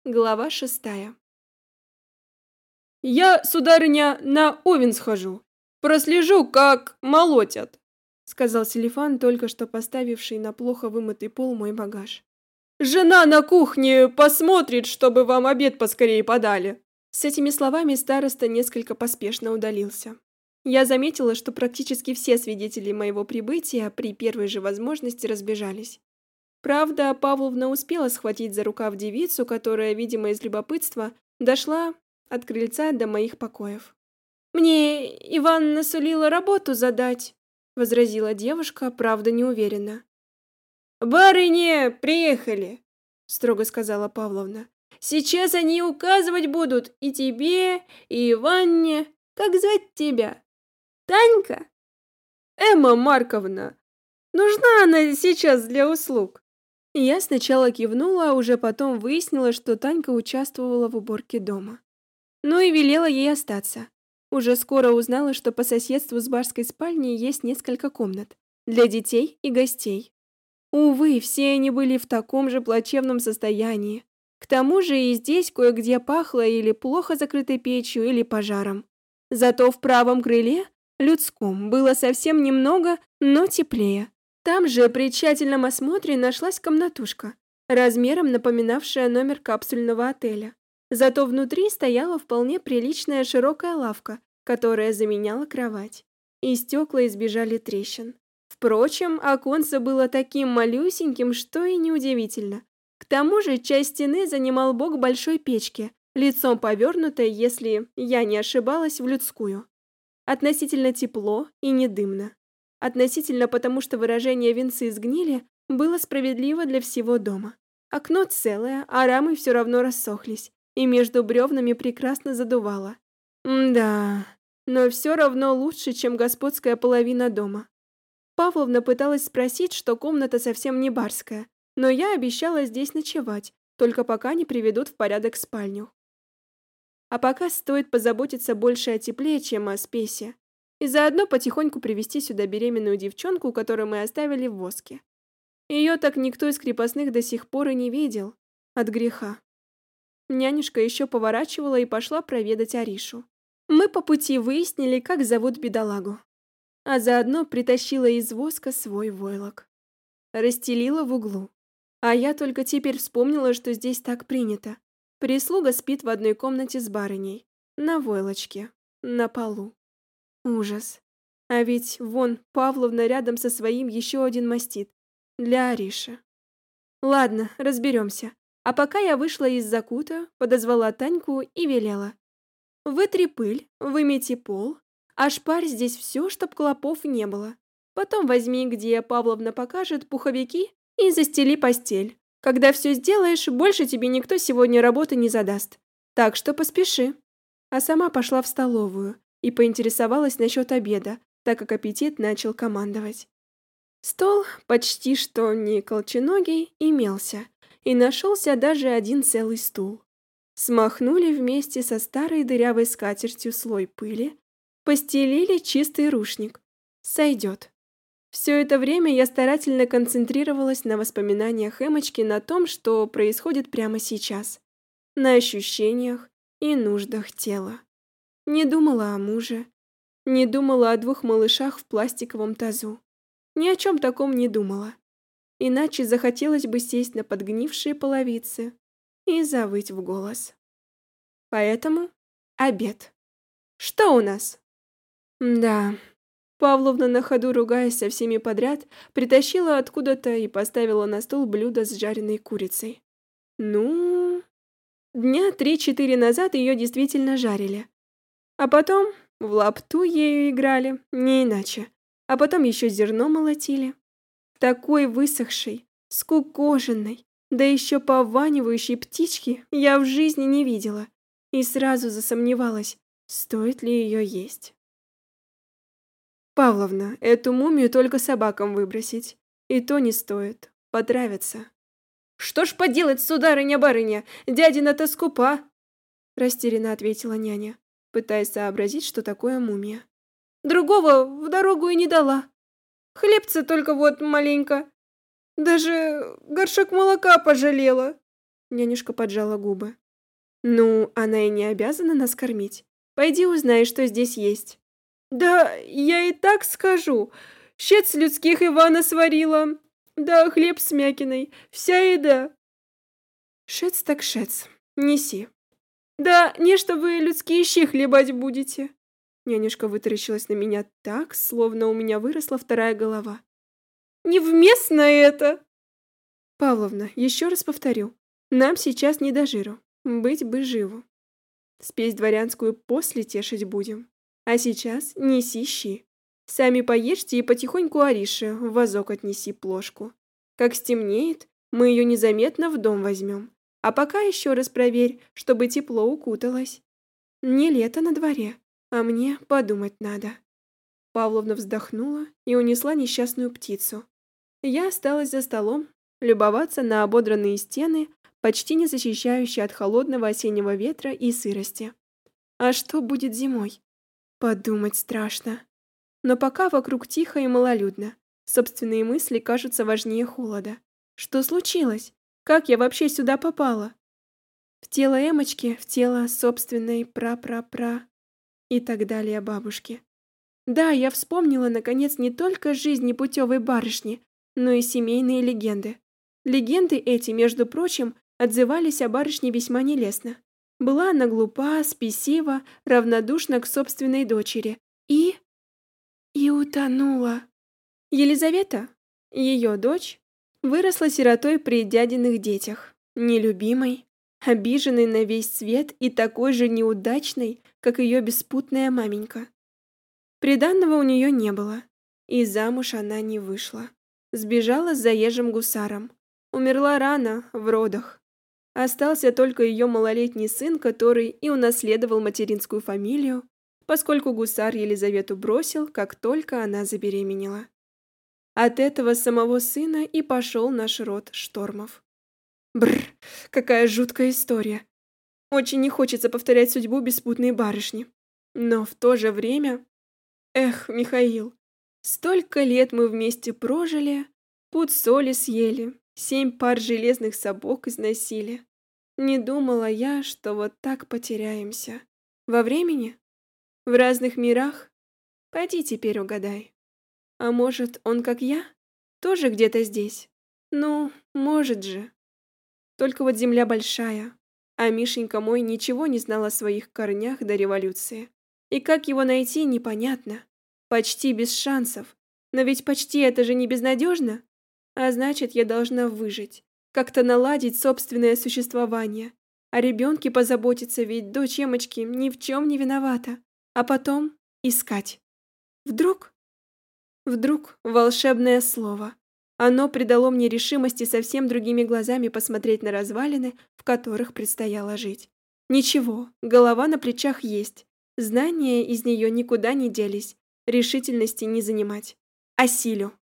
Глава 6. «Я, сударыня, на овен схожу. Прослежу, как молотят», — сказал Селифан, только что поставивший на плохо вымытый пол мой багаж. «Жена на кухне посмотрит, чтобы вам обед поскорее подали». С этими словами староста несколько поспешно удалился. Я заметила, что практически все свидетели моего прибытия при первой же возможности разбежались. Правда, Павловна успела схватить за рукав девицу, которая, видимо, из любопытства, дошла от крыльца до моих покоев. «Мне Иван насулила работу задать», — возразила девушка, правда, неуверенно. «Барыни приехали», — строго сказала Павловна. «Сейчас они указывать будут и тебе, и Иванне. Как звать тебя? Танька? Эмма Марковна. Нужна она сейчас для услуг». Я сначала кивнула, а уже потом выяснила, что Танька участвовала в уборке дома. Ну и велела ей остаться. Уже скоро узнала, что по соседству с барской спальней есть несколько комнат для детей и гостей. Увы, все они были в таком же плачевном состоянии. К тому же и здесь кое-где пахло или плохо закрытой печью, или пожаром. Зато в правом крыле, людском, было совсем немного, но теплее. Там же при тщательном осмотре нашлась комнатушка, размером напоминавшая номер капсульного отеля. Зато внутри стояла вполне приличная широкая лавка, которая заменяла кровать. И стекла избежали трещин. Впрочем, оконце было таким малюсеньким, что и неудивительно. К тому же часть стены занимал бок большой печки, лицом повернутой, если я не ошибалась, в людскую. Относительно тепло и не дымно. Относительно потому, что выражение «венцы сгнили» было справедливо для всего дома. Окно целое, а рамы все равно рассохлись, и между бревнами прекрасно задувало. Да, но все равно лучше, чем господская половина дома. Павловна пыталась спросить, что комната совсем не барская, но я обещала здесь ночевать, только пока не приведут в порядок спальню. А пока стоит позаботиться больше о тепле, чем о спесе. И заодно потихоньку привести сюда беременную девчонку, которую мы оставили в воске. Ее так никто из крепостных до сих пор и не видел. От греха. Нянюшка еще поворачивала и пошла проведать Аришу. Мы по пути выяснили, как зовут бедолагу. А заодно притащила из воска свой войлок. Расстелила в углу. А я только теперь вспомнила, что здесь так принято. Прислуга спит в одной комнате с барыней. На войлочке. На полу. Ужас. А ведь вон Павловна рядом со своим еще один мастит. Для Ариши. Ладно, разберемся. А пока я вышла из закута, подозвала Таньку и велела. Вытри пыль, вымети пол, ошпарь здесь все, чтоб клопов не было. Потом возьми, где Павловна покажет, пуховики и застели постель. Когда все сделаешь, больше тебе никто сегодня работы не задаст. Так что поспеши. А сама пошла в столовую и поинтересовалась насчет обеда, так как аппетит начал командовать. Стол, почти что не колченогий, имелся, и нашелся даже один целый стул. Смахнули вместе со старой дырявой скатертью слой пыли, постелили чистый рушник. Сойдет. Все это время я старательно концентрировалась на воспоминаниях Эмочки, на том, что происходит прямо сейчас, на ощущениях и нуждах тела. Не думала о муже, не думала о двух малышах в пластиковом тазу. Ни о чем таком не думала. Иначе захотелось бы сесть на подгнившие половицы и завыть в голос. Поэтому обед. Что у нас? Да. Павловна, на ходу ругаясь со всеми подряд, притащила откуда-то и поставила на стол блюдо с жареной курицей. Ну, дня 3-4 назад ее действительно жарили. А потом в лапту ею играли, не иначе. А потом еще зерно молотили. Такой высохшей, скукоженной, да еще пованивающей птички я в жизни не видела. И сразу засомневалась, стоит ли ее есть. Павловна, эту мумию только собакам выбросить. И то не стоит. Потравятся. Что ж поделать, сударыня-барыня, дядина-то скупа, растерянно ответила няня, пытаясь сообразить, что такое мумия. Другого в дорогу и не дала. Хлебца только вот маленько. Даже горшок молока пожалела. Нянюшка поджала губы. Ну, она и не обязана нас кормить. Пойди узнай, что здесь есть. Да, я и так скажу. Щец людских Ивана сварила. Да, хлеб с мякиной. Вся еда. Шец так шец. Неси. Да, не что вы людские щи хлебать будете. Нянюшка вытаращилась на меня так, словно у меня выросла вторая голова. Невместно это. Павловна, еще раз повторю. Нам сейчас не до жиру. Быть бы живу. Спесь дворянскую после тешить будем. А сейчас неси щи. Сами поешьте и потихоньку Арише в вазок отнеси плошку. Как стемнеет, мы ее незаметно в дом возьмем. А пока еще раз проверь, чтобы тепло укуталось. Не лето на дворе, а мне подумать надо. Павловна вздохнула и унесла несчастную птицу. Я осталась за столом, любоваться на ободранные стены, почти не защищающие от холодного осеннего ветра и сырости. А что будет зимой? Подумать страшно. Но пока вокруг тихо и малолюдно. Собственные мысли кажутся важнее холода. Что случилось? Как я вообще сюда попала? В тело Эмочки, в тело собственной пра-пра-пра и так далее бабушки. Да, я вспомнила, наконец, не только жизнь непутевой барышни, но и семейные легенды. Легенды эти, между прочим, отзывались о барышне весьма нелестно. Была она глупа, спесива, равнодушна к собственной дочери и утонула. Елизавета, ее дочь, выросла сиротой при дядиных детях, нелюбимой, обиженной на весь свет и такой же неудачной, как ее беспутная маменька. Приданного у нее не было, и замуж она не вышла. Сбежала с заезжим гусаром. Умерла рано, в родах. Остался только ее малолетний сын, который и унаследовал материнскую фамилию, поскольку гусар Елизавету бросил, как только она забеременела. От этого самого сына и пошел наш род Штормов. Бррр, какая жуткая история. Очень не хочется повторять судьбу беспутной барышни. Но в то же время... Эх, Михаил, столько лет мы вместе прожили, пуд соли съели, 7 пар железных сапог износили. Не думала я, что вот так потеряемся. Во времени? В разных мирах? Пойди теперь угадай. А может, он, как я, тоже где-то здесь? Ну, может же. Только вот земля большая, а Мишенька мой ничего не знал о своих корнях до революции. И как его найти, непонятно. Почти без шансов. Но ведь почти это же не безнадежно. А значит, я должна выжить, как-то наладить собственное существование. О ребенке позаботиться, ведь дочь Эмочки ни в чем не виновата. А потом искать. Вдруг волшебное слово. Оно придало мне решимости совсем другими глазами посмотреть на развалины, в которых предстояло жить. Ничего, голова на плечах есть. Знания из нее никуда не делись. Решительности не занимать. Осилю.